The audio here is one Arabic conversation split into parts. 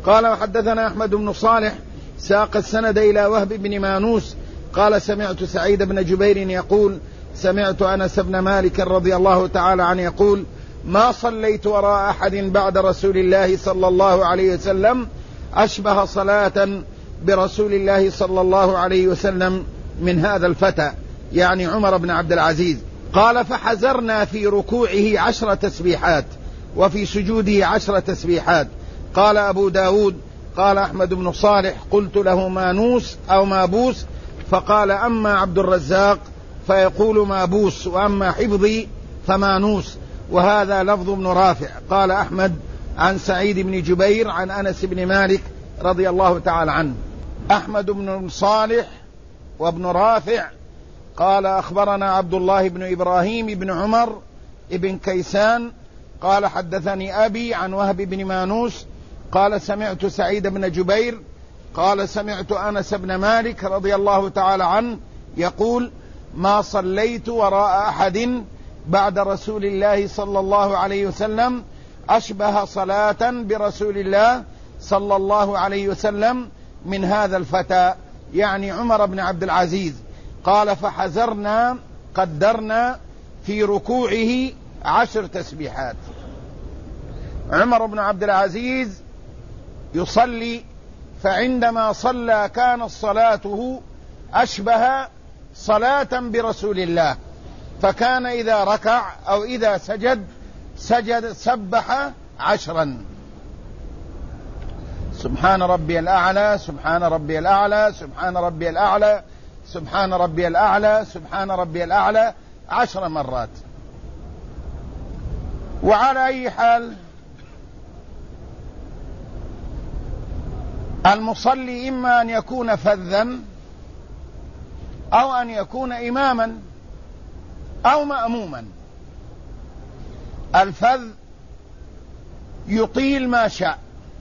قال وحدثنا أحمد بن صالح ساق السند إلى وهب بن مانوس قال سمعت سعيد بن جبير يقول سمعت أنس بن مالك رضي الله تعالى عنه يقول ما صليت وراء أحد بعد رسول الله صلى الله عليه وسلم أشبه صلاة برسول الله صلى الله عليه وسلم من هذا الفتى، يعني عمر بن عبد العزيز. قال فحزرنا في ركوعه 10 تسبيحات وفي سجوده 10 تسبيحات. قال أبو داود قال أحمد بن صالح قلت له مانوس أو مابوس، فقال أما عبد الرزاق فيقول مابوس وأما حفظي فمانوس، وهذا لفظ ابن رافع. قال أحمد عن سعيد بن جبير عن أنس بن مالك رضي الله تعالى عنه. أحمد بن صالح وابن رافع قال أخبرنا عبد الله بن إبراهيم بن عمر بن كيسان قال حدثني أبي عن وهب بن مانوس قال سمعت سعيد بن جبير قال سمعت أنس بن مالك رضي الله تعالى عنه يقول ما صليت وراء أحد بعد رسول الله صلى الله عليه وسلم أشبه صلاة برسول الله صلى الله عليه وسلم من هذا الفتى، يعني عمر بن عبد العزيز. قال فحزرنا قدرنا في ركوعه 10 تسبيحات. عمر بن عبد العزيز يصلي، فعندما صلى كانت صلاته أشبه صلاة برسول الله، فكان إذا ركع أو إذا سجد سبح 10 سبحان ربي الأعلى سبحان ربي الأعلى سبحان ربي الأعلى سبحان ربي الأعلى سبحان ربي الأعلى 10 مرات. وعلى أي حال المصلي إما أن يكون فذا أو أن يكون إماما أو مأموما. الفذ يطيل ما شاء،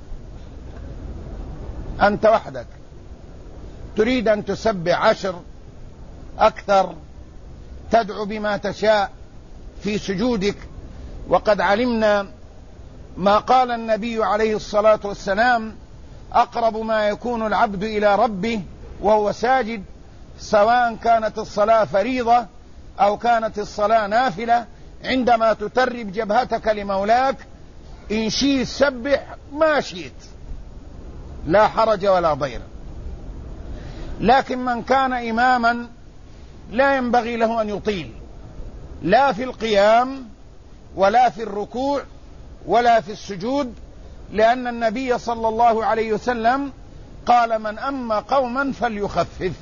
أنت وحدك تريد أن تسبح 10 أكثر، تدعو بما تشاء في سجودك. وقد علمنا ما قال النبي عليه الصلاة والسلام أقرب ما يكون العبد إلى ربه وهو ساجد، سواء كانت الصلاة فريضة أو كانت الصلاة نافلة، عندما تترب جبهتك لمولاك إن شئت سبح ما شئت لا حرج ولا ضير. لكن من كان إماما لا ينبغي له أن يطيل، لا في القيام ولا في الركوع ولا في السجود، لأن النبي صلى الله عليه وسلم قال من أما قوما فليخفف.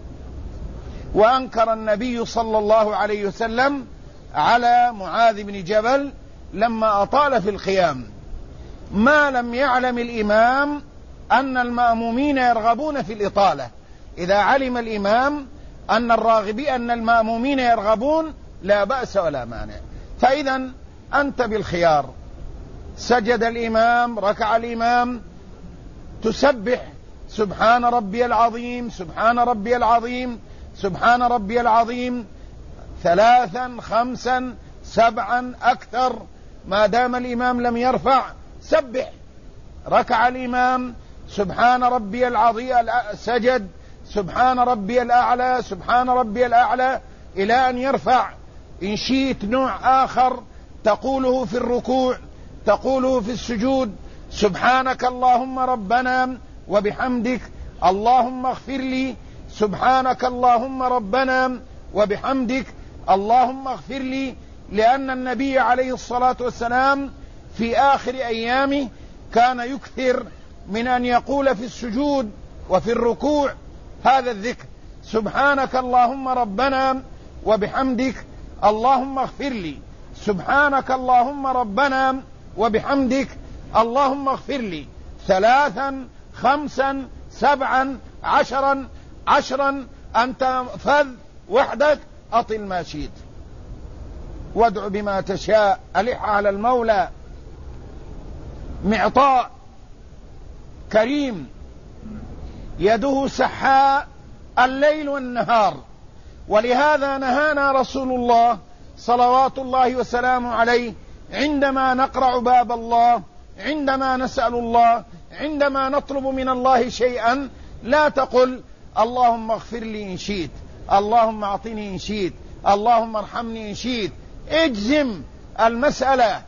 وأنكر النبي صلى الله عليه وسلم على معاذ بن جبل لما أطال في القيام، ما لم يعلم الإمام أن المأمومين يرغبون في الإطالة. إذا علم الإمام أن المأمومين يرغبون لا بأس ولا مانع. فإذا أنت بالخيار، سجد الإمام ركع الإمام تسبح سبحان ربي العظيم سبحان ربي العظيم سبحان ربي العظيم 3 5 7 أكثر، ما دام الإمام لم يرفع سبح. ركع الإمام سبحان ربي العظيم، سجد سبحان ربي الأعلى سبحان ربي الأعلى إلى أن يرفع. إن شئت نوع آخر تقوله في الركوع، تقوله في السجود، سبحانك اللهم ربنا وبحمدك اللهم اغفر لي، سبحانك اللهم ربنا وبحمدك اللهم اغفر لي. لأن النبي عليه الصلاة والسلام في آخر أيامه كان يكثر من أن يقول في السجود وفي الركوع هذا الذكر: سبحانك اللهم ربنا وبحمدك اللهم اغفر لي، سبحانك اللهم ربنا وبحمدك اللهم اغفر لي 3 5 7 10. أنت فذ وحدك أطل ما شئت وادع بما تشاء، ألح على المولى، معطاء كريم يده سحاء الليل والنهار. ولهذا نهانا رسول الله صلوات الله وسلامه عليه عندما نقرع باب الله، عندما نسأل الله، عندما نطلب من الله شيئا، لا تقل اللهم اغفر لي إن شئت، اللهم أعطني إن شئت، اللهم ارحمني إن شئت. اجزم المسألة،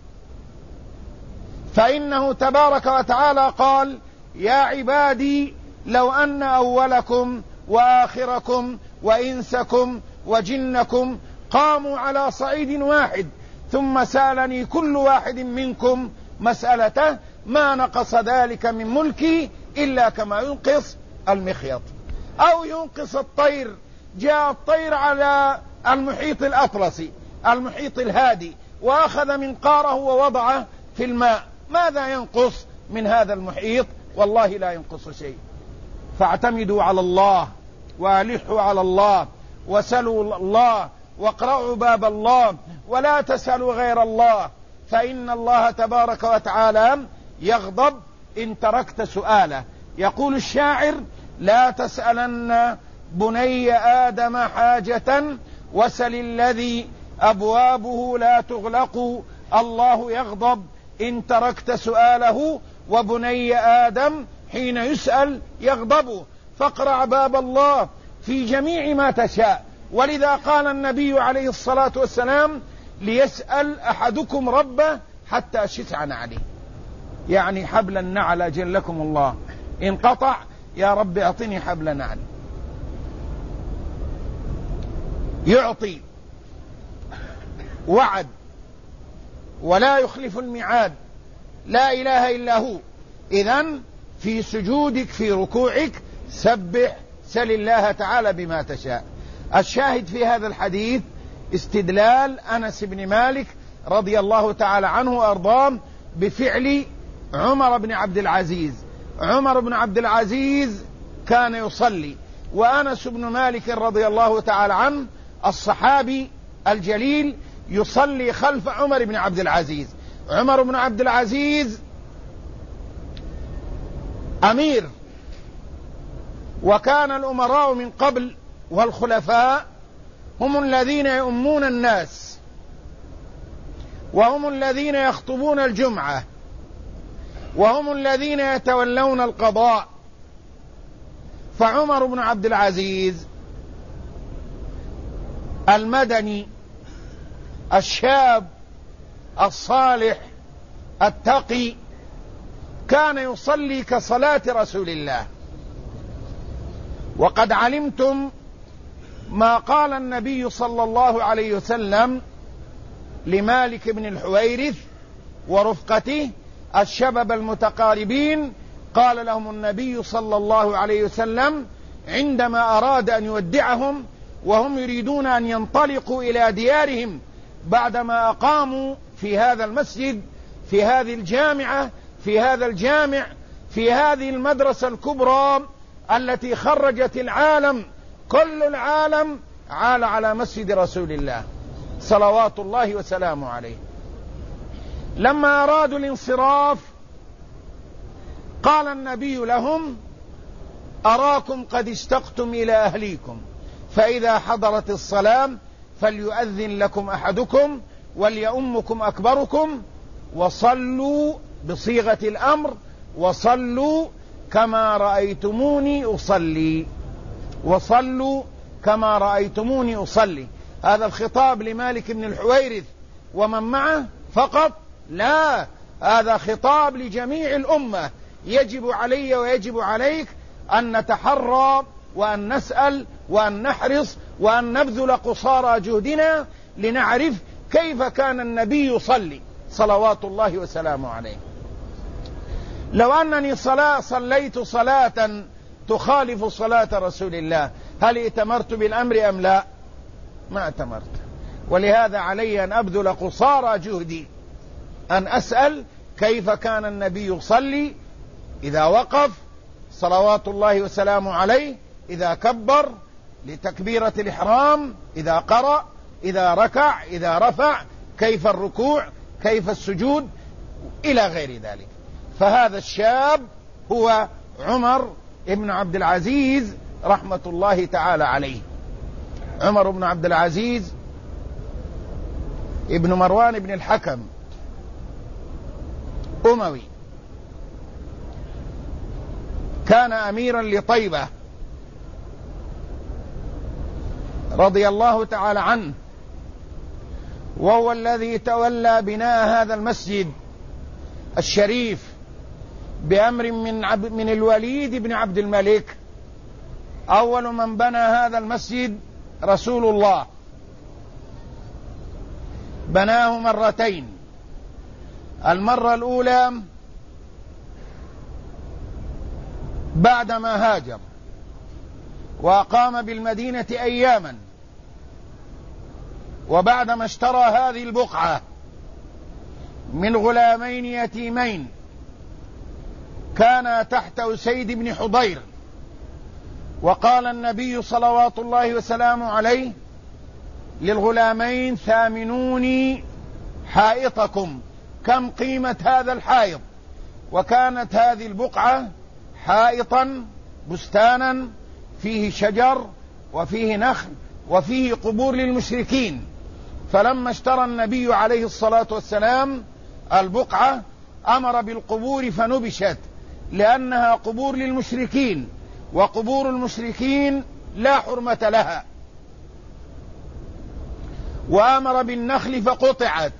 فإنه تبارك وتعالى قال: يا عبادي لو أن أولكم وآخركم وإنسكم وجنكم قاموا على صعيد واحد ثم سألني كل واحد منكم مسألته ما نقص ذلك من ملكي إلا كما ينقص المخيط أو ينقص الطير. جاء الطير على المحيط الأطلسي، المحيط الهادي، وأخذ منقاره ووضعه في الماء، ماذا ينقص من هذا المحيط؟ والله لا ينقص شيء. فاعتمدوا على الله والحوا على الله وسلوا الله واقرعوا باب الله ولا تسألوا غير الله، فإن الله تبارك وتعالى يغضب إن تركت سؤاله. يقول الشاعر: لا تسألن بني آدم حاجة وسل الذي أبوابه لا تغلق، الله يغضب إن تركت سؤاله وبني آدم حين يسأل يغضب. فاقرع باب الله في جميع ما تشاء. ولذا قال النبي عليه الصلاة والسلام: ليسأل أحدكم ربه حتى شسع نعله، يعني حبل النعل أجلكم الله انقطع، يا رب اعطني حبل نعل. يعطي، وعد ولا يخلف الميعاد، لا إله إلا هو. إذن في سجودك في ركوعك سبح، سل الله تعالى بما تشاء. الشاهد في هذا الحديث استدلال أنس بن مالك رضي الله تعالى عنه وأرضاه بفعل عمر بن عبد العزيز. عمر بن عبد العزيز كان يصلي، وأنس بن مالك رضي الله تعالى عنه الصحابي الجليل يصلي خلف عمر بن عبد العزيز. عمر بن عبد العزيز أمير، وكان الأمراء من قبل والخلفاء هم الذين يؤمون الناس، وهم الذين يخطبون الجمعة، وهم الذين يتولون القضاء. فعمر بن عبد العزيز المدني الشاب الصالح التقي كان يصلي كصلاة رسول الله. وقد علمتم ما قال النبي صلى الله عليه وسلم لمالك بن الحويرث ورفقته الشباب المتقاربين. قال لهم النبي صلى الله عليه وسلم عندما أراد أن يودعهم وهم يريدون أن ينطلقوا إلى ديارهم بعدما أقاموا في هذا المسجد، في هذه الجامعة، في هذا الجامع، في هذه المدرسة الكبرى التي خرجت العالم، كل العالم عال على مسجد رسول الله صلوات الله وسلامه عليه. لما أرادوا الانصراف قال النبي لهم: أراكم قد اشتقتم إلى أهليكم، فإذا حضرت الصلاة فليؤذن لكم أحدكم وليؤمكم أكبركم، وصلوا بصيغة الأمر، وصلوا كما رأيتموني أصلي، وصلوا كما رأيتموني أصلي. هذا الخطاب لمالك بن الحويرث ومن معه فقط؟ لا، هذا خطاب لجميع الأمة. يجب علي ويجب عليك أن نتحرى وأن نسأل وأن نحرص وأن نبذل قصارى جهدنا لنعرف كيف كان النبي يصلي صلوات الله وسلامه عليه. لو أنني صليت صلاة تخالف صلاة رسول الله، هل ائتمرت بالأمر أم لا؟ ما ائتمرت. ولهذا علي أن أبذل قصارى جهدي أن أسأل كيف كان النبي يصلي إذا وقف صلوات الله وسلامه عليه، إذا كبر لتكبيرة الإحرام، إذا قرأ، إذا ركع، إذا رفع، كيف الركوع، كيف السجود، إلى غير ذلك. فهذا الشاب هو عمر بن عبد العزيز رحمة الله تعالى عليه. عمر بن عبد العزيز ابن مروان بن الحكم أموي، كان أميرا لطيبة رضي الله تعالى عنه، وهو الذي تولى بناء هذا المسجد الشريف بأمر من الوليد بن عبد الملك. أول من بنى هذا المسجد رسول الله، بناه مرتين. المرة الأولى بعدما هاجر وأقام بالمدينة أياما، وبعدما اشترى هذه البقعة من غلامين يتيمين كان تحت أسيد بن حضير، وقال النبي صلوات الله وسلامه عليه للغلامين: ثامنوني حائطكم. كم قيمة هذا الحائط؟ وكانت هذه البقعة حائطا بستانا فيه شجر وفيه نخل وفيه قبور للمشركين. فلما اشترى النبي عليه الصلاة والسلام البقعة أمر بالقبور فنبشت، لأنها قبور للمشركين، وقبور المشركين لا حرمة لها. وأمر بالنخل فقطعت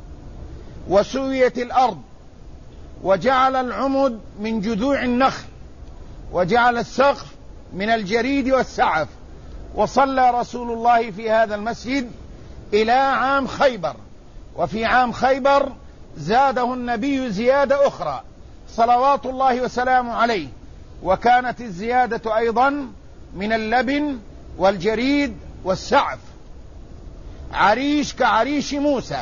وسويت الأرض، وجعل العمد من جذوع النخل، وجعل السقف من الجريد والسعف. وصلى رسول الله في هذا المسجد إلى عام خيبر، وفي عام خيبر زاده النبي زيادة أخرى صلوات الله وسلامه عليه، وكانت الزيادة أيضا من اللبن والجريد والسعف، عريش كعريش موسى.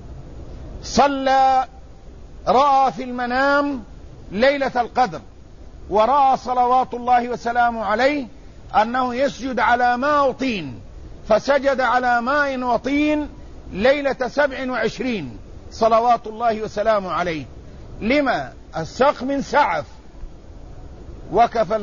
صلى، رأى في المنام ليلة القدر، ورأى صلوات الله وسلامه عليه أنه يسجد على ماء وطين، فسجد على ماء وطين ليلة 27 صلوات الله وسلامه عليه. لما؟ السقف من سعف. وكف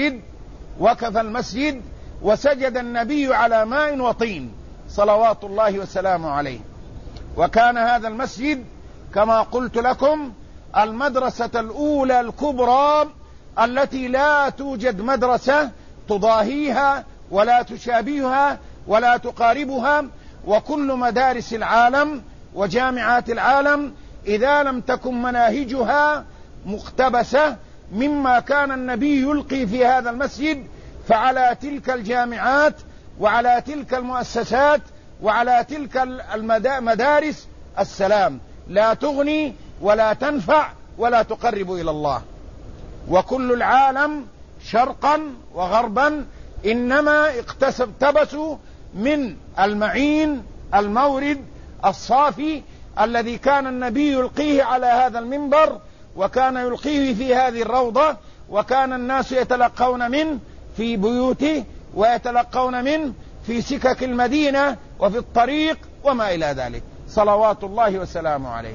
المسجد وسجد النبي على ماء وطين صلوات الله وسلامه عليه. وكان هذا المسجد كما قلت لكم المدرسة الأولى الكبرى التي لا توجد مدرسة تضاهيها ولا تشابهها ولا تقاربها. وكل مدارس العالم وجامعات العالم إذا لم تكن مناهجها مقتبسة مما كان النبي يلقي في هذا المسجد، فعلى تلك الجامعات وعلى تلك المؤسسات وعلى تلك المدارس السلام، لا تغني ولا تنفع ولا تقرب إلى الله. وكل العالم شرقا وغربا إنما اقتبسوا من المعين المورد الصافي الذي كان النبي يلقيه على هذا المنبر، وكان يلقيه في هذه الروضة، وكان الناس يتلقون منه في بيوته ويتلقون منه في سكك المدينة وفي الطريق وما إلى ذلك صلوات الله وسلامه عليه.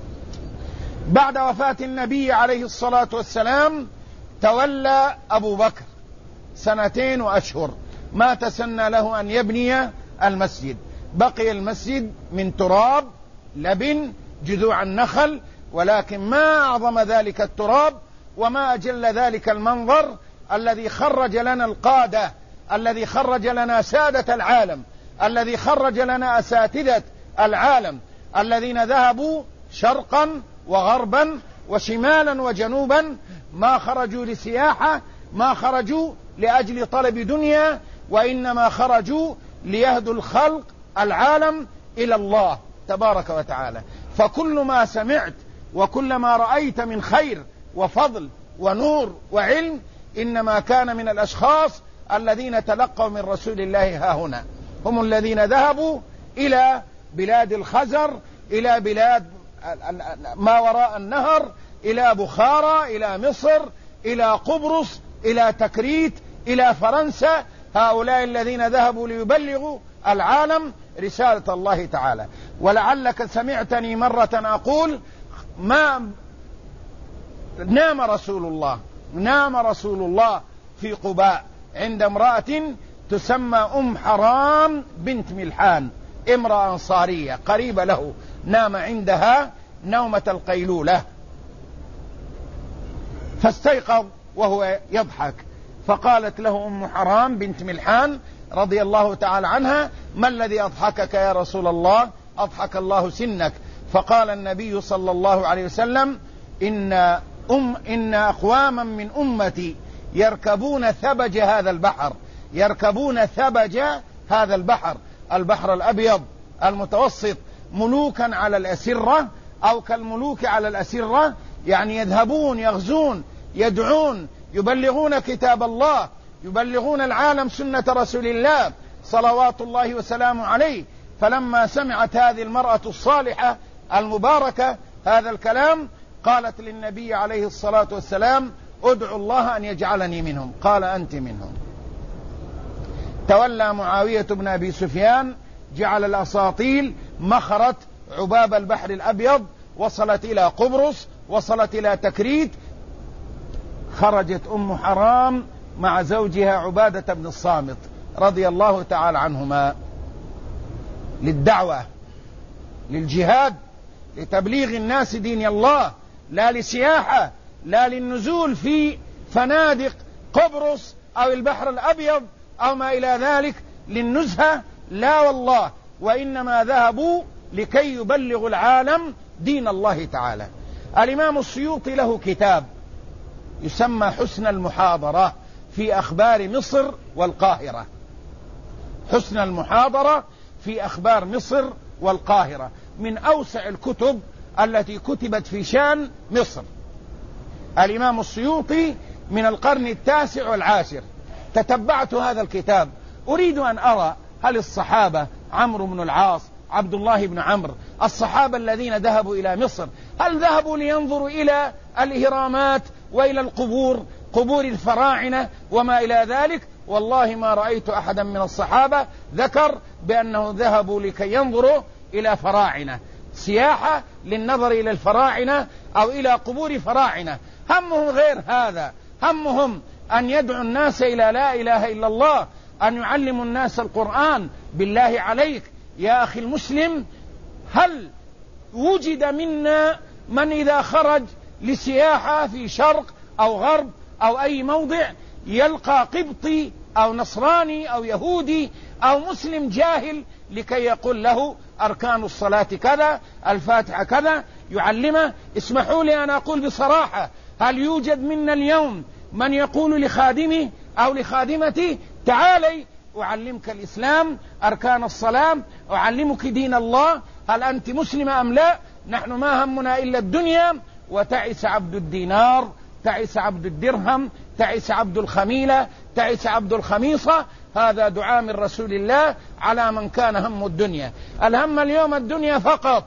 بعد وفاة النبي عليه الصلاة والسلام تولى أبو بكر 2 وأشهر، ما تسنى له أن يبني المسجد. بقي المسجد من تراب، لبن، جذوع النخل، ولكن ما أعظم ذلك التراب وما أجل ذلك المنظر الذي خرج لنا القادة، الذي خرج لنا سادة العالم، الذي خرج لنا أساتذة العالم الذين ذهبوا شرقا وغربا وشمالا وجنوبا، ما خرجوا لسياحة، ما خرجوا لأجل طلب دنيا، وإنما خرجوا ليهدوا الخلق العالم إلى الله تبارك وتعالى. فكل ما سمعت وكل ما رأيت من خير وفضل ونور وعلم إنما كان من الأشخاص الذين تلقوا من رسول الله ها هنا. هم الذين ذهبوا إلى بلاد الخزر، إلى بلاد ما وراء النهر، إلى بخارى، إلى مصر، إلى قبرص، إلى تكريت، إلى فرنسا. هؤلاء الذين ذهبوا ليبلغوا العالم رسالة الله تعالى. ولعلك سمعتني مرة أقول ما نام رسول الله في قباء عند امرأة تسمى حرام بنت ملحان، امرأة أنصارية قريبة له، نام عندها نومة القيلولة فاستيقظ وهو يضحك، فقالت له أم حرام بنت ملحان رضي الله تعالى عنها: ما الذي أضحكك يا رسول الله؟ أضحك الله سنك. فقال النبي صلى الله عليه وسلم: إن أقواما من أمتي يركبون ثبج هذا البحر، يركبون ثبج هذا البحر، البحر الأبيض المتوسط، ملوكا على الأسرة أو كالملوك على الأسرة، يعني يذهبون يغزون يدعون يبلغون كتاب الله، يبلغون العالم سنة رسول الله صلوات الله وسلامه عليه. فلما سمعت هذه المرأة الصالحة المباركة هذا الكلام قالت للنبي عليه الصلاة والسلام: ادعو الله أن يجعلني منهم. قال: أنت منهم. تولى معاوية بن أبي سفيان، جعل الأساطيل مخرت عباب البحر الأبيض، وصلت إلى قبرص، وصلت إلى تكريت. خرجت أم حرام مع زوجها عبادة بن الصامت رضي الله تعالى عنهما للدعوة، للجهاد، لتبليغ الناس دين الله، لا لسياحة، لا للنزول في فنادق قبرص أو البحر الأبيض أو ما إلى ذلك للنزهة، لا والله، وإنما ذهبوا لكي يبلغوا العالم دين الله تعالى. الإمام السيوطي له كتاب يسمى حسن المحاضرة في أخبار مصر والقاهرة، حسن المحاضرة في أخبار مصر والقاهرة، من أوسع الكتب التي كتبت في شان مصر. الإمام السيوطي من القرن 19 والعاشر. تتبعت هذا الكتاب، أريد أن أرى هل الصحابة عمرو بن العاص، عبد الله بن عمرو، الصحابة الذين ذهبوا إلى مصر، هل ذهبوا لينظروا إلى الإهرامات وإلى القبور، قبور الفراعنة وما إلى ذلك؟ والله ما رأيت أحدا من الصحابة ذكر بأنه ذهبوا لكي ينظروا إلى فراعنة، سياحة للنظر إلى الفراعنة أو إلى قبور فراعنة. همهم غير هذا، همهم أن يدعو الناس إلى لا إله إلا الله، أن يعلموا الناس القرآن. بالله عليك يا أخي المسلم، هل وجد منا من إذا خرج لسياحة في شرق أو غرب أو أي موضع يلقى قبطي أو نصراني أو يهودي أو مسلم جاهل لكي يقول له أركان الصلاة كذا، الفاتحة كذا، يعلمه؟ اسمحوا لي أن أقول بصراحة، هل يوجد منا اليوم من يقول لخادمه أو لخادمته: تعالي أعلمك الإسلام، أركان الصلاة، أعلمك دين الله، هل أنت مسلمة أم لا؟ نحن ما همنا إلا الدنيا. وتعس عبد الدينار، تعس عبد الدرهم، تعس عبد الخميلة، تعس عبد الخميصة. هذا دعاء من رسول الله على من كان هم الدنيا. الهم اليوم الدنيا فقط.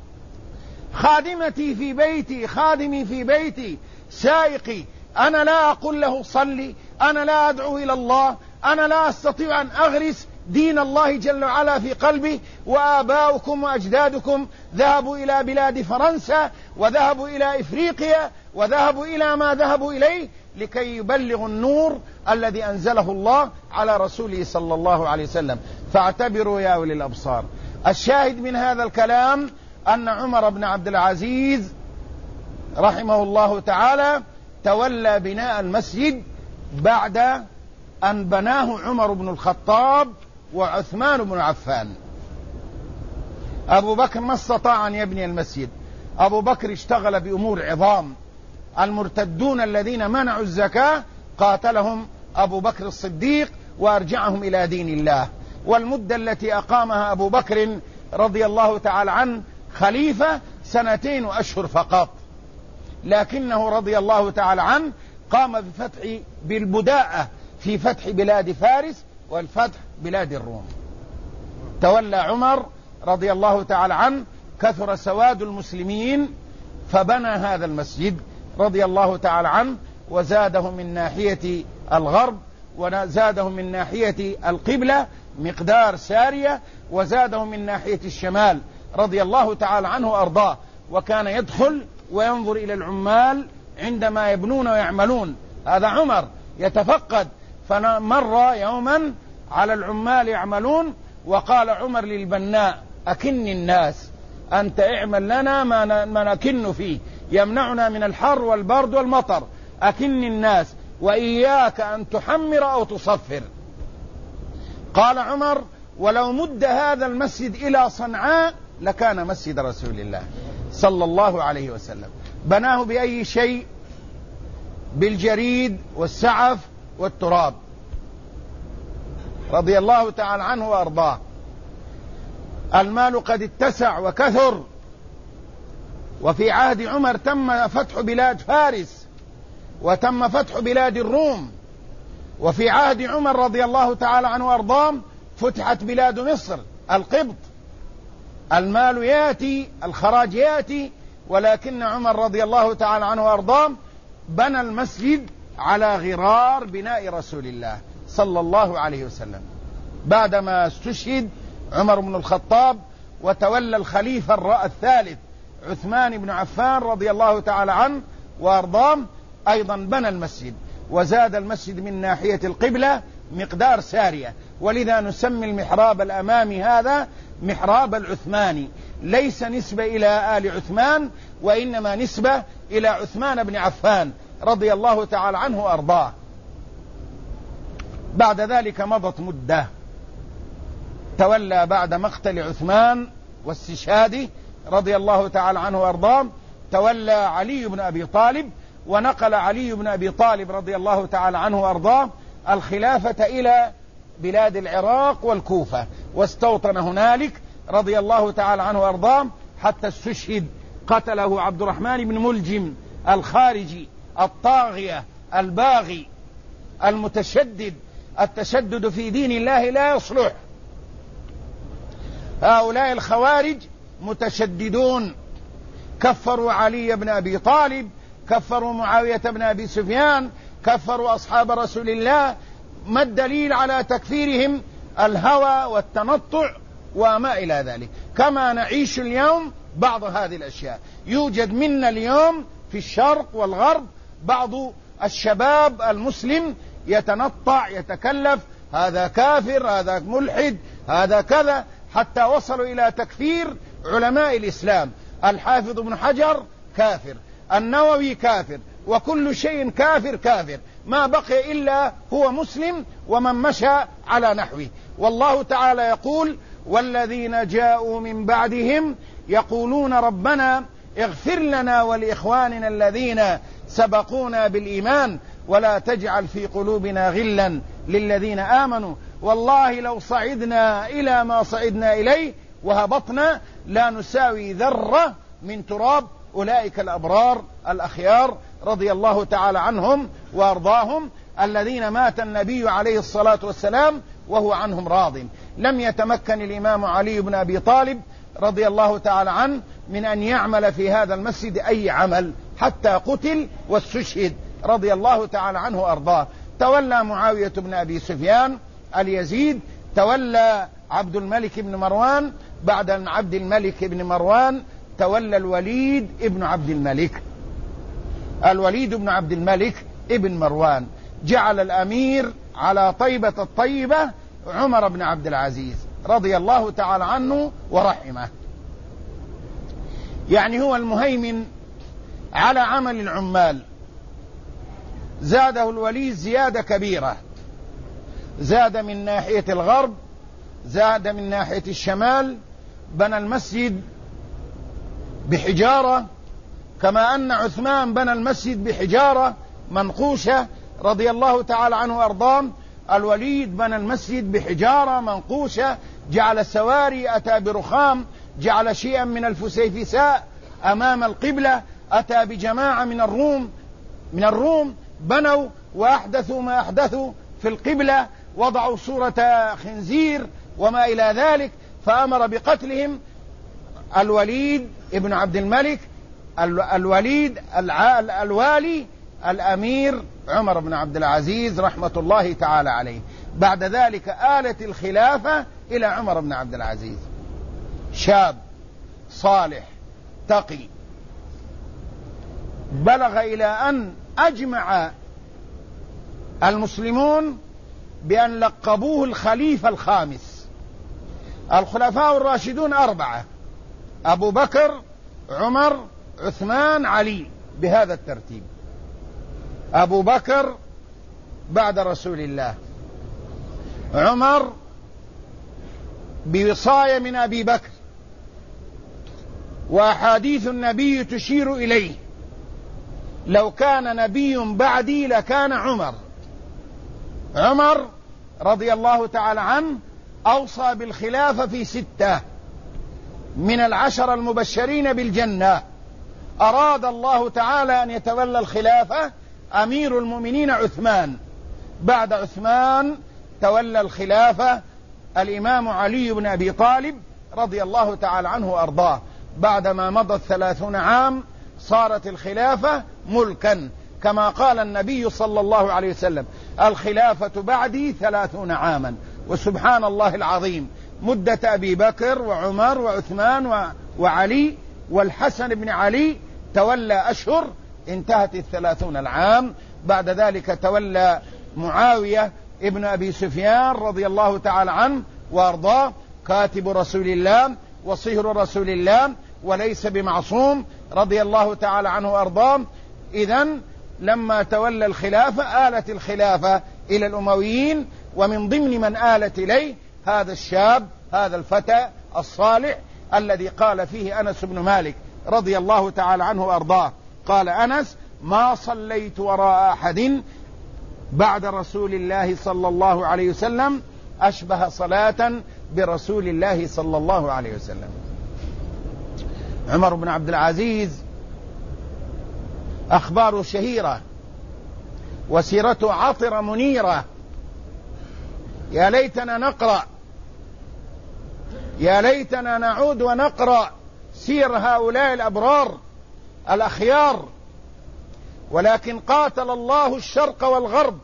خادمتي في بيتي، خادمي في بيتي، سائقي، أنا لا أقول له صلي، أنا لا أدعو إلى الله، أنا لا أستطيع أن أغرس دين الله جل وعلا في قلبي. وآباؤكم وأجدادكم ذهبوا إلى بلاد فرنسا، وذهبوا إلى إفريقيا، وذهبوا إلى ما ذهبوا إليه لكي يبلغوا النور الذي أنزله الله على رسوله صلى الله عليه وسلم. فاعتبروا يا أولي الأبصار. الشاهد من هذا الكلام أن عمر بن عبد العزيز رحمه الله تعالى تولى بناء المسجد بعد أن بناه عمر بن الخطاب وعثمان بن عفان. أبو بكر ما استطاع أن يبني المسجد، أبو بكر اشتغل بأمور عظام. المرتدون الذين منعوا الزكاة قاتلهم أبو بكر الصديق وأرجعهم إلى دين الله. والمدة التي أقامها أبو بكر رضي الله تعالى عنه خليفة 2 وأشهر فقط، لكنه رضي الله تعالى عنه قام بفتح بالبداءة في فتح بلاد فارس والفتح بلاد الروم. تولى عمر رضي الله تعالى عنه، كثر سواد المسلمين فبنى هذا المسجد رضي الله تعالى عنه، وزاده من ناحية الغرب، وزاده من ناحية القبلة مقدار سارية، وزاده من ناحية الشمال رضي الله تعالى عنه وأرضاه. وكان يدخل وينظر إلى العمال عندما يبنون ويعملون. هذا عمر يتفقد. فمر يوما على العمال يعملون، وقال عمر للبناء: أكن الناس، أنت اعمل لنا ما نكن فيه، يمنعنا من الحر والبرد والمطر. أكن الناس وإياك أن تحمر أو تصفر. قال عمر: ولو مد هذا المسجد إلى صنعاء لكان مسجد رسول الله صلى الله عليه وسلم. بناه بأي شيء؟ بالجريد والسعف والتراب، رضي الله تعالى عنه وأرضاه. المال قد اتسع وكثر، وفي عهد عمر تم فتح بلاد فارس وتم فتح بلاد الروم، وفي عهد عمر رضي الله تعالى عنه وأرضاه فتحت بلاد مصر القبط. المال يأتي، الخراج يأتي، ولكن عمر رضي الله تعالى عنه وأرضاه بنى المسجد على غرار بناء رسول الله صلى الله عليه وسلم. بعدما استشهد عمر بن الخطاب وتولى الخليفة الثالث عثمان بن عفان رضي الله تعالى عنه وأرضاه أيضا بنى المسجد، وزاد المسجد من ناحية القبلة مقدار سارية، ولذا نسمي المحراب الأمامي هذا محراب العثماني، ليس نسبة إلى آل عثمان، وإنما نسبة إلى عثمان بن عفان رضي الله تعالى عنه وأرضاه. بعد ذلك مضت مدة، تولى بعد مقتل عثمان واستشهاده رضي الله تعالى عنه وأرضاه، تولى علي بن أبي طالب، ونقل علي بن أبي طالب رضي الله تعالى عنه وأرضاه الخلافة إلى بلاد العراق والكوفة، واستوطن هنالك رضي الله تعالى عنه وأرضاه حتى استشهد. قتله عبد الرحمن بن ملجم الخارجي الطاغية الباغي المتشدد. التشدد في دين الله لا يصلح. هؤلاء الخوارج متشددون، كفروا علي بن أبي طالب، كفروا معاوية بن أبي سفيان، كفروا أصحاب رسول الله. ما الدليل على تكفيرهم؟ الهوى والتنطع وما إلى ذلك. كما نعيش اليوم بعض هذه الأشياء. يوجد منا اليوم في الشرق والغرب بعض الشباب المسلم يتنطع، يتكلف، هذا كافر، هذا ملحد، هذا كذا، حتى وصلوا إلى تكفير علماء الإسلام. الحافظ ابن حجر كافر، النووي كافر، وكل شيء كافر كافر، ما بقي إلا هو مسلم ومن مشى على نحوه. والله تعالى يقول: والذين جاءوا من بعدهم يقولون ربنا اغفر لنا ولإخواننا الذين سبقونا بالإيمان ولا تجعل في قلوبنا غلا للذين آمنوا والله لو صعدنا إلى ما صعدنا إليه وهبطنا لا نساوي ذرة من تراب. أولئك الأبرار الأخيار رضي الله تعالى عنهم وأرضاهم، الذين مات النبي عليه الصلاة والسلام وهو عنهم راض. لم يتمكن الإمام علي بن أبي طالب رضي الله تعالى عنه من أن يعمل في هذا المسجد أي عمل حتى قتل واستشهد رضي الله تعالى عنه وأرضاه. تولى معاوية بن أبي سفيان اليزيد، تولى عبد الملك بن مروان، بعد عبد الملك بن مروان تولى الوليد ابن عبد الملك. الوليد بن عبد الملك ابن مروان جعل الأمير على طيبة الطيبة عمر بن عبد العزيز رضي الله تعالى عنه ورحمه، يعني هو المهيمن على عمل العمال. زاده الوليد زيادة كبيرة، زاد من ناحية الغرب، زاد من ناحية الشمال، بنى المسجد بحجارة كما أن عثمان بنى المسجد بحجارة منقوشة رضي الله تعالى عنه وأرضاه. الوليد بنى المسجد بحجارة منقوشة، جعل السواري، أتى برخام، جعل شيئا من الفسيفساء أمام القبلة، أتى بجماعة من الروم بنوا وأحدثوا ما أحدثوا في القبلة، وضعوا صورة خنزير وما إلى ذلك، فأمر بقتلهم. الوليد ابن عبد الملك، الوليد الوالي الأمير عمر بن عبد العزيز رحمة الله تعالى عليه. بعد ذلك آلت الخلافة إلى عمر بن عبد العزيز، شاب صالح تقي، بلغ إلى أن أجمع المسلمون بأن لقبوه الخليفة الخامس. الخلفاء الراشدون 4: أبو بكر، عمر، عثمان، علي، بهذا الترتيب. أبو بكر بعد رسول الله، عمر بوصاية من أبي بكر، وأحاديث النبي تشير إليه، لو كان نبي بعدي لكان عمر. عمر رضي الله تعالى عنه أوصى بالخلافة في 6 من 10 المبشرين بالجنة. أراد الله تعالى أن يتولى الخلافة أمير المؤمنين عثمان، بعد عثمان تولى الخلافة الإمام علي بن أبي طالب رضي الله تعالى عنه وأرضاه. بعدما مضت 30 عام صارت الخلافة ملكا، كما قال النبي صلى الله عليه وسلم: الخلافة بعدي 30 عاما. وسبحان الله العظيم، مدة أبي بكر وعمر وعثمان وعلي والحسن بن علي تولى أشهر، انتهت 30 العام. بعد ذلك تولى معاوية ابن أبي سفيان رضي الله تعالى عنه وأرضاه، كاتب رسول الله وصهر رسول الله وليس بمعصوم، رضي الله تعالى عنه وأرضاه. إذن لما تولى الخلافة آلت الخلافة إلى الأمويين، ومن ضمن من آلت إليه هذا الشاب، هذا الفتى الصالح الذي قال فيه أنس بن مالك رضي الله تعالى عنه وأرضاه، قال أنس: ما صليت وراء أحد بعد رسول الله صلى الله عليه وسلم أشبه صلاة برسول الله صلى الله عليه وسلم. عمر بن عبد العزيز أخباره شهيرة وسيرته عطرة منيرة. يا ليتنا نقرأ، يا ليتنا نعود ونقرأ سير هؤلاء الأبرار الأخيار. ولكن قاتل الله الشرق والغرب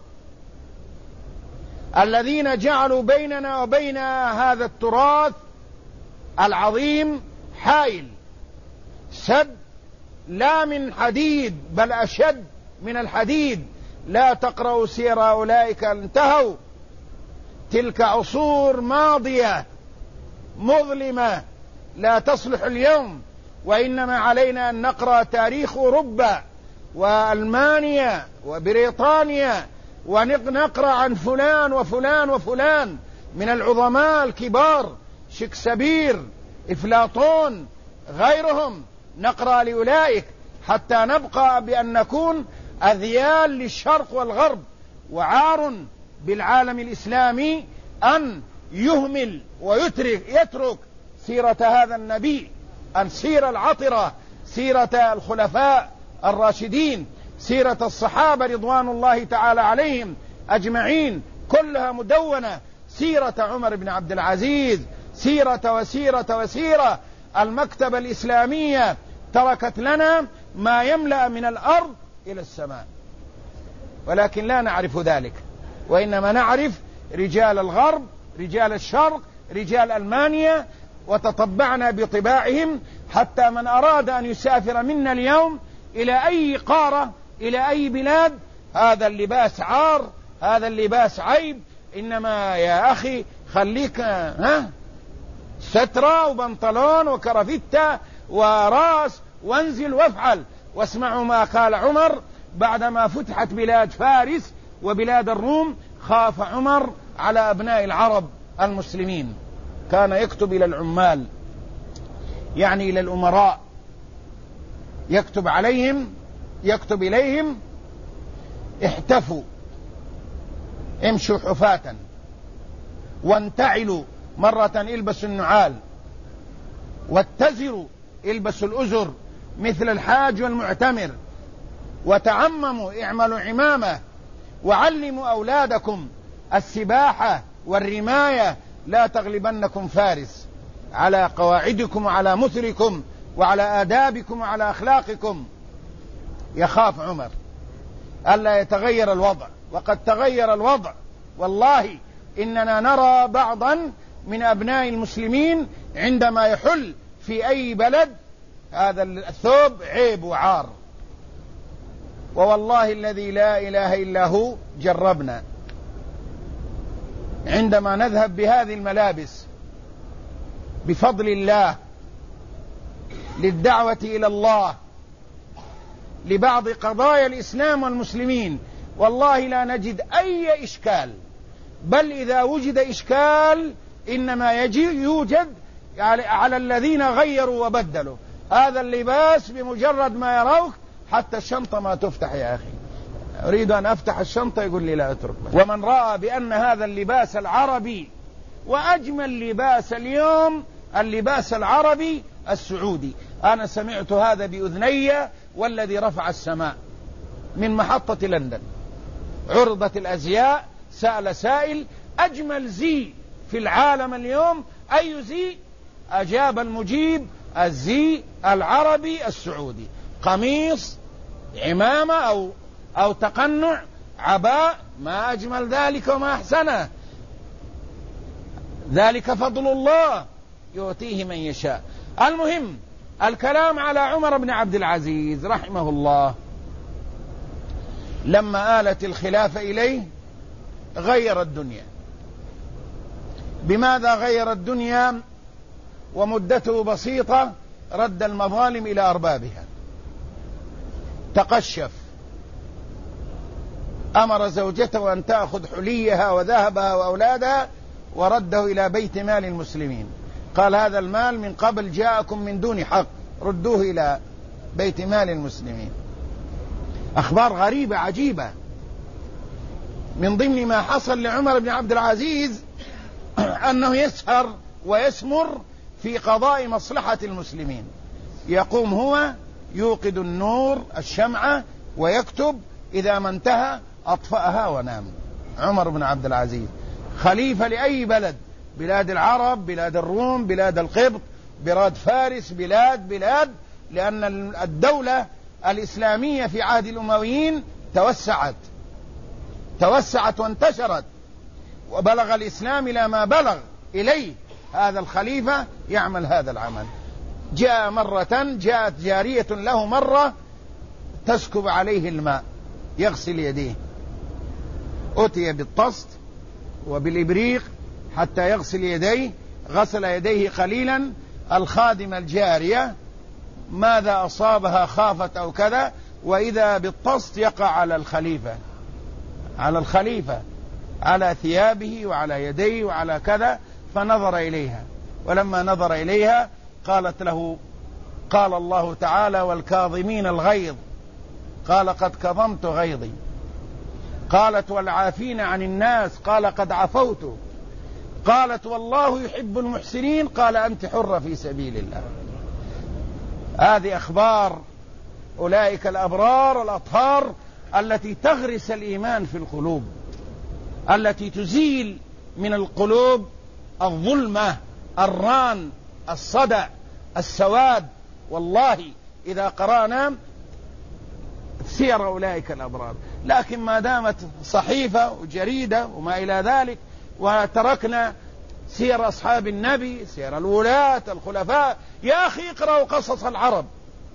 الذين جعلوا بيننا وبين هذا التراث العظيم حائل، سد لا من حديد بل أشد من الحديد. لا تقرأوا سير أولئك انتهوا، تلك عصور ماضية مظلمة لا تصلح اليوم، وإنما علينا أن نقرأ تاريخ أوروبا وألمانيا وبريطانيا، ونقرأ عن فلان وفلان وفلان من العظماء الكبار، شكسبير، إفلاطون، غيرهم، نقرأ لأولئك حتى نبقى بأن نكون أذيال للشرق والغرب. وعار بالعالم الإسلامي أن يهمل ويترك سيرة هذا النبي، السيرة العطرة، سيرة الخلفاء الراشدين، سيرة الصحابة رضوان الله تعالى عليهم أجمعين، كلها مدونة. سيرة عمر بن عبد العزيز، سيرة المكتبة الإسلامية تركت لنا ما يملأ من الأرض إلى السماء، ولكن لا نعرف ذلك، وإنما نعرف رجال الغرب، رجال الشرق، رجال ألمانيا، وتطبعنا بطباعهم. حتى من أراد أن يسافر منا اليوم إلى أي قارة، إلى أي بلاد، هذا اللباس عار، هذا اللباس عيب. إنما يا أخي خليك سترة وبنطلون وكرافتة وراس، وانزل وافعل. واسمعوا ما قال عمر بعدما فتحت بلاد فارس وبلاد الروم. خاف عمر على أبناء العرب المسلمين، كان يكتب إلى العمال، يعني إلى الأمراء، يكتب عليهم، يكتب إليهم: احتفوا، امشوا حفاة، وانتعلوا، مرة البسوا النعال، واتزروا، البسوا الأزر مثل الحاج والمعتمر، وتعمموا، اعملوا عمامة، وعلموا أولادكم السباحة والرماية، لا تغلبنكم فارس على قواعدكم وعلى مثلكم وعلى آدابكم وعلى أخلاقكم. يخاف عمر ألا يتغير الوضع، وقد تغير الوضع. والله إننا نرى بعضا من أبناء المسلمين عندما يحل في أي بلد هذا الثوب عيب وعار، ووالله الذي لا إله إلا هو جربنا عندما نذهب بهذه الملابس بفضل الله للدعوة إلى الله، لبعض قضايا الإسلام والمسلمين والله لا نجد أي إشكال، بل إذا وجد إشكال إنما يوجد على الذين غيروا وبدلوا هذا اللباس بمجرد ما يروك. حتى الشنطة ما تفتح يا أخي، أريد أن أفتح الشنطة يقول لي لا أترك. ومن رأى بأن هذا اللباس العربي، وأجمل لباس اليوم اللباس العربي السعودي، أنا سمعت هذا بأذني والذي رفع السماء من محطة لندن، عرضة الأزياء، سأل سائل أجمل زي في العالم اليوم أي زي؟ أجاب المجيب الزي العربي السعودي، قميص، عمامة أو تقنع، عباء، ما أجمل ذلك وما أحسنه، ذلك فضل الله يؤتيه من يشاء. المهم الكلام على عمر بن عبد العزيز رحمه الله، لما آلت الخلافة إليه غير الدنيا. بماذا غير الدنيا ومدته بسيطة؟ رد المظالم إلى أربابها، تقشف، أمر زوجته أن تأخذ حليها وذهبها وأولادها ورده إلى بيت مال المسلمين، قال هذا المال من قبل جاءكم من دون حق، ردوه إلى بيت مال المسلمين. أخبار غريبة عجيبة. من ضمن ما حصل لعمر بن عبد العزيز أنه يسهر ويسمر في قضاء مصلحة المسلمين، يقوم هو يوقد النور الشمعة ويكتب، إذا ما انتهى أطفأها ونام. عمر بن عبد العزيز خليفة لأي بلد، بلاد العرب، بلاد الروم، بلاد القبط، بلاد فارس، بلاد، لأن الدولة الإسلامية في عهد الأمويين توسعت وانتشرت، وبلغ الإسلام إلى ما بلغ إليه. هذا الخليفة يعمل هذا العمل. جاءت جارية له مرة تسكب عليه الماء يغسل يديه، أتي بالطست وبالإبريق حتى يغسل يديه، غسل يديه قليلا، الخادمة الجارية ماذا أصابها خافت أو كذا، وإذا بالطست يقع على الخليفة على ثيابه وعلى يديه وعلى كذا، فنظر إليها، ولما نظر إليها قالت له قال الله تعالى والكاظمين الغيظ، قال قد كظمت غيظي، قالت والعافين عن الناس، قال قد عفوت، قالت والله يحب المحسنين، قال أنت حرة في سبيل الله. هذه أخبار أولئك الأبرار الأطهار التي تغرس الإيمان في القلوب، التي تزيل من القلوب الظلمة، الران، الصدع، السواد. والله إذا قرأنا سير أولئك الأبرار، لكن ما دامت صحيفة وجريدة وما إلى ذلك، وتركنا سير أصحاب النبي، سير الولاة الخلفاء. يا أخي اقرأوا قصص العرب،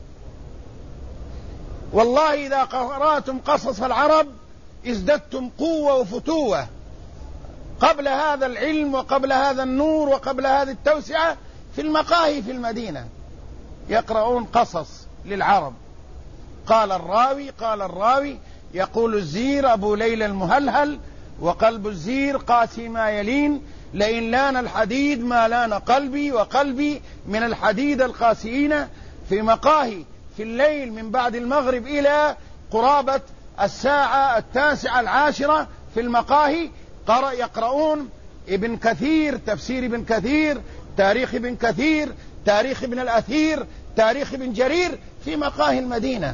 والله إذا قرأتم قصص العرب ازددتم قوة وفتوة. قبل هذا العلم وقبل هذا النور وقبل هذه التوسعة في المقاهي في المدينة يقرؤون قصص للعرب. قال الراوي يقول الزير أبو ليلى المهلهل، وقلب الزير قاسي ما يلين، لئن لان الحديد ما لان قلبي، وقلبي من الحديد القاسيين. في مقاهي في الليل من بعد المغرب إلى قرابة الساعة 9 في المقاهي يقرؤون ابن كثير، تفسير ابن كثير، تاريخ ابن كثير، تاريخ ابن الأثير، تاريخ ابن جرير في مقاهي المدينة.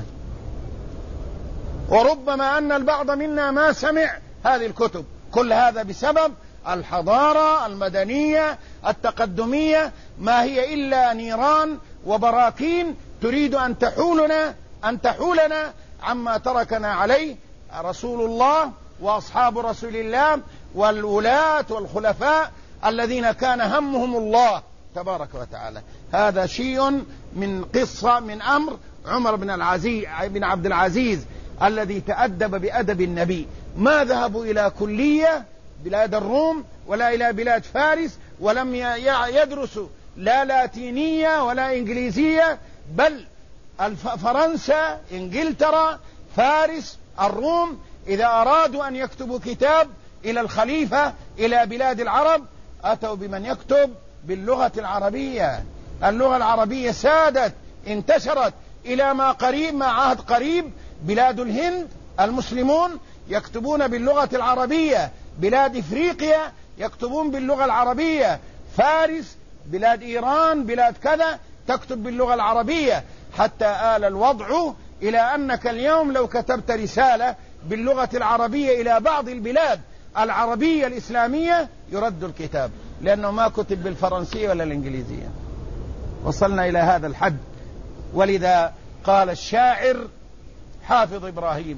وربما أن البعض منا ما سمع هذه الكتب. كل هذا بسبب الحضارة المدنية التقدمية، ما هي إلا نيران وبراكين تريد أن تحولنا عما تركنا عليه رسول الله وأصحاب رسول الله والولاة والخلفاء الذين كان همهم الله تبارك وتعالى. هذا شيء من قصة من أمر عمر بن عبد العزيز الذي تأدب بأدب النبي. ما ذهبوا إلى كلية بلاد الروم ولا إلى بلاد فارس، ولم يدرسوا لا لاتينية ولا إنجليزية، بل فرنسا، إنجلترا، فارس، الروم، إذا أرادوا أن يكتبوا كتاب إلى الخليفة إلى بلاد العرب أتوا بمن يكتب باللغة العربية. اللغة العربية سادت، انتشرت إلى ما قريب، ما عهد قريب بلاد الهند المسلمون يكتبون باللغة العربية، بلاد إفريقيا يكتبون باللغة العربية، فارس، بلاد إيران، بلاد كذا تكتب باللغة العربية، حتى آل الوضع إلى أنك اليوم لو كتبت رسالة باللغة العربية إلى بعض البلاد العربية الإسلامية يرد الكتاب، لأنه ما كتب بالفرنسية ولا الإنجليزية. وصلنا إلى هذا الحد. ولذا قال الشاعر حافظ إبراهيم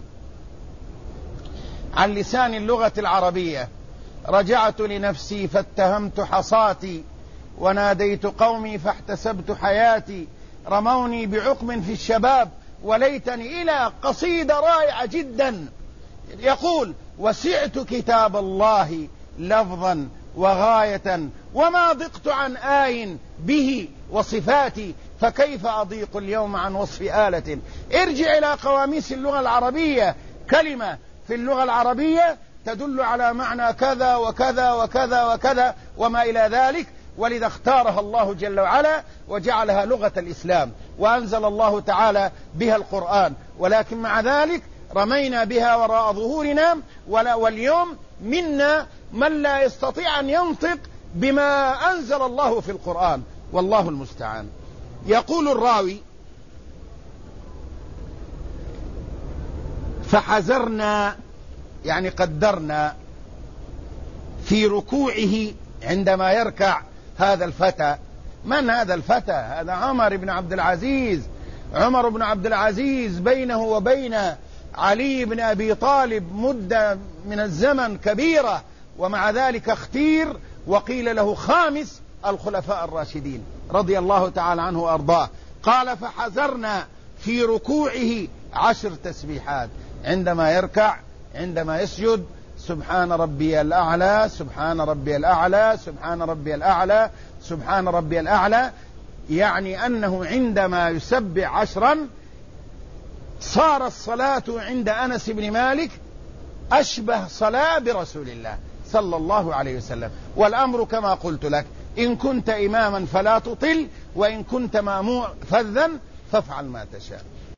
عن لسان اللغة العربية: رجعت لنفسي فاتهمت حصاتي، وناديت قومي فاحتسبت حياتي، رموني بعقم في الشباب وليتني. إلى قصيدة رائعة جدا يقول: وسعت كتاب الله لفظا وغاية، وما ضقت عن آي به وصفاتي، فكيف أضيق اليوم عن وصف آلة. ارجع إلى قواميس اللغة العربية، كلمة في اللغة العربية تدل على معنى كذا وكذا وكذا وكذا وما إلى ذلك. ولذا اختارها الله جل وعلا وجعلها لغة الإسلام، وأنزل الله تعالى بها القرآن. ولكن مع ذلك رمينا بها وراء ظهورنا، واليوم منا من لا يستطيع أن ينطق بما أنزل الله في القرآن، والله المستعان. يقول الراوي: فحذرنا، يعني قدرنا في ركوعه عندما يركع هذا الفتى. من هذا الفتى؟ هذا عمر بن عبد العزيز. عمر بن عبد العزيز بينه وبين علي بن أبي طالب مدة من الزمن كبيرة، ومع ذلك اختير وقيل له خامس الخلفاء الراشدين رضي الله تعالى عنه وأرضاه. قال: فحذرنا في ركوعه 10 تسبيحات عندما يركع، عندما يسجد: سبحان ربي الأعلى، سبحان ربي الأعلى، سبحان ربي الأعلى، سبحان ربي الأعلى. يعني أنه عندما يسبح 10 صار الصلاة عند أنس بن مالك أشبه صلاة برسول الله صلى الله عليه وسلم. والأمر كما قلت لك: إن كنت إماما فلا تطل، وإن كنت مأموم فذا فافعل ما تشاء.